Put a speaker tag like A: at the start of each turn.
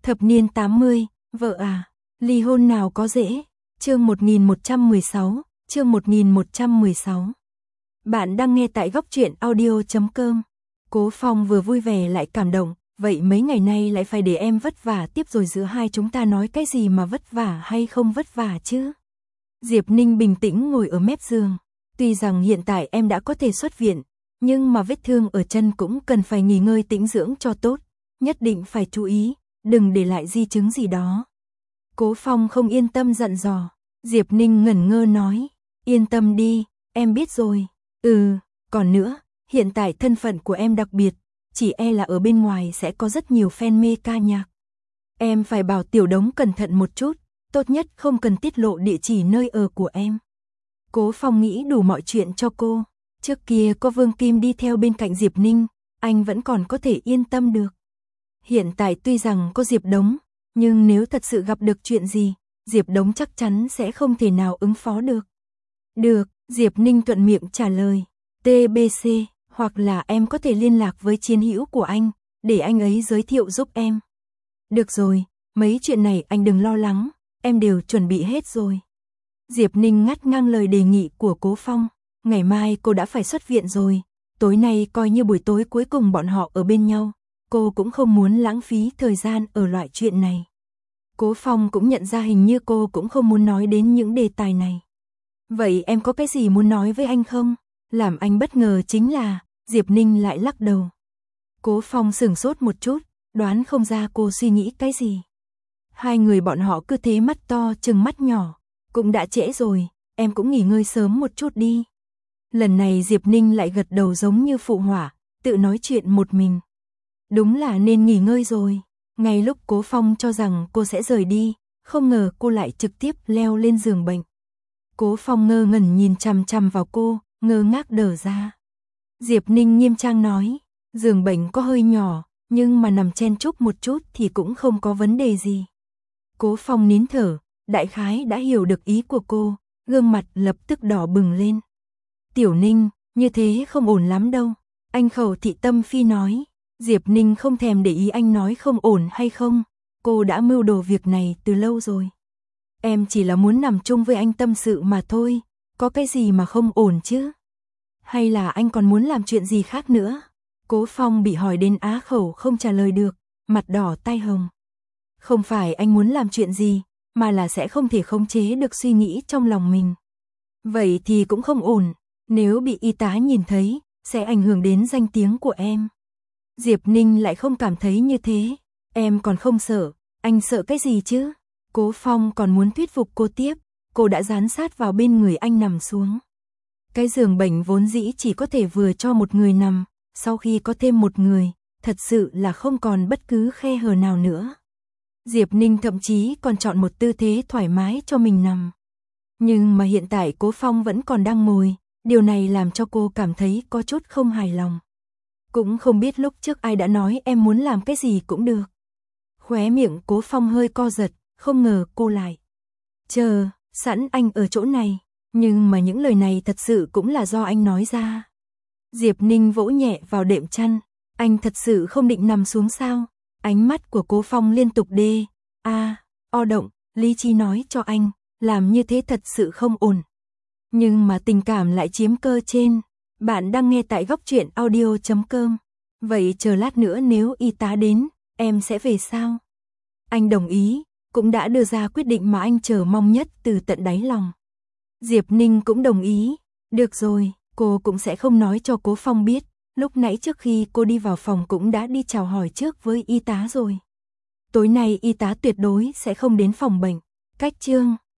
A: Thập niên 80, vợ à, ly hôn nào có dễ. Chương 1116, chương 1116. Bạn đang nghe tại góc truyện audio.com. Cố Phong vừa vui vẻ lại cảm động, vậy mấy ngày nay lại phải để em vất vả tiếp rồi, giữa hai chúng ta nói cái gì mà vất vả hay không vất vả chứ? Diệp Ninh bình tĩnh ngồi ở mép giường. Tuy rằng hiện tại em đã có thể xuất viện, nhưng mà vết thương ở chân cũng cần phải nghỉ ngơi tĩnh dưỡng cho tốt, nhất định phải chú ý, đừng để lại di chứng gì đó. Cố Phong không yên tâm dặn dò. Diệp Ninh ngẩn ngơ nói, yên tâm đi, em biết rồi. Còn nữa, hiện tại thân phận của em đặc biệt, chỉ e là ở bên ngoài sẽ có rất nhiều fan mê ca nhạc. Em phải bảo Tiểu Đống cẩn thận một chút, tốt nhất không cần tiết lộ địa chỉ nơi ở của em. Cố Phong nghĩ đủ mọi chuyện cho cô. Trước kia có Vương Kim đi theo bên cạnh Diệp Ninh, anh vẫn còn có thể yên tâm được. Hiện tại tuy rằng có Diệp Đống, nhưng nếu thật sự gặp được chuyện gì, Diệp Đống chắc chắn sẽ không thể nào ứng phó được. Được, Diệp Ninh thuận miệng trả lời. TBC, hoặc là em có thể liên lạc với chiến hữu của anh, để anh ấy giới thiệu giúp em. Được rồi, mấy chuyện này anh đừng lo lắng, em đều chuẩn bị hết rồi. Diệp Ninh ngắt ngang lời đề nghị của Cố Phong. Ngày mai cô đã phải xuất viện rồi, tối nay coi như buổi tối cuối cùng bọn họ ở bên nhau, cô cũng không muốn lãng phí thời gian ở loại chuyện này. Cố Phong cũng nhận ra hình như cô cũng không muốn nói đến những đề tài này. Vậy em có cái gì muốn nói với anh không? Làm anh bất ngờ chính là, Diệp Ninh lại lắc đầu. Cố Phong sửng sốt một chút, đoán không ra cô suy nghĩ cái gì. Hai người bọn họ cứ thế mắt to chừng mắt nhỏ, cũng đã trễ rồi, em cũng nghỉ ngơi sớm một chút đi. Lần này Diệp Ninh lại gật đầu giống như phụ họa, tự nói chuyện một mình. Đúng là nên nghỉ ngơi rồi. Ngay lúc Cố Phong cho rằng cô sẽ rời đi, không ngờ cô lại trực tiếp leo lên giường bệnh. Cố Phong ngơ ngẩn nhìn chằm chằm vào cô, ngơ ngác đờ ra. Diệp Ninh nghiêm trang nói, giường bệnh có hơi nhỏ, nhưng mà nằm chen chúc một chút thì cũng không có vấn đề gì. Cố Phong nín thở, đại khái đã hiểu được ý của cô, gương mặt lập tức đỏ bừng lên. Tiểu Ninh, như thế không ổn lắm đâu. Anh Khẩu Thị Tâm Phi nói. Diệp Ninh không thèm để ý anh nói không ổn hay không. Cô đã mưu đồ việc này từ lâu rồi. Em chỉ là muốn nằm chung với anh tâm sự mà thôi. Có cái gì mà không ổn chứ? Hay là anh còn muốn làm chuyện gì khác nữa? Cố Phong bị hỏi đến á khẩu không trả lời được, mặt đỏ tai hồng. Không phải anh muốn làm chuyện gì, mà là sẽ không thể khống chế được suy nghĩ trong lòng mình. Vậy thì cũng không ổn. Nếu bị y tá nhìn thấy, sẽ ảnh hưởng đến danh tiếng của em. Diệp Ninh lại không cảm thấy như thế. Em còn không sợ, anh sợ cái gì chứ? Cố Phong còn muốn thuyết phục cô tiếp, cô đã dán sát vào bên người anh nằm xuống. Cái giường bệnh vốn dĩ chỉ có thể vừa cho một người nằm, sau khi có thêm một người, thật sự là không còn bất cứ khe hở nào nữa. Diệp Ninh thậm chí còn chọn một tư thế thoải mái cho mình nằm. Nhưng mà hiện tại Cố Phong vẫn còn đang ngồi. Điều này làm cho cô cảm thấy có chút không hài lòng. Cũng không biết lúc trước ai đã nói em muốn làm cái gì cũng được. Khóe miệng Cố Phong hơi co giật, không ngờ cô lại chờ sẵn anh ở chỗ này. Nhưng mà những lời này thật sự cũng là do anh nói ra. Diệp Ninh vỗ nhẹ vào đệm chăn. Anh thật sự không định nằm xuống sao? Ánh mắt của Cố Phong liên tục o động, lý trí nói cho anh, làm như thế thật sự không ổn. Nhưng mà tình cảm lại chiếm cơ trên. Bạn đang nghe tại góc truyện audio.com. Vậy chờ lát nữa nếu y tá đến, em sẽ về sao? Anh đồng ý, cũng đã đưa ra quyết định mà anh chờ mong nhất từ tận đáy lòng. Diệp Ninh cũng đồng ý. Được rồi, cô cũng sẽ không nói cho Cố Phong biết. Lúc nãy trước khi cô đi vào phòng cũng đã đi chào hỏi trước với y tá rồi. Tối nay y tá tuyệt đối sẽ không đến phòng bệnh. Cách chương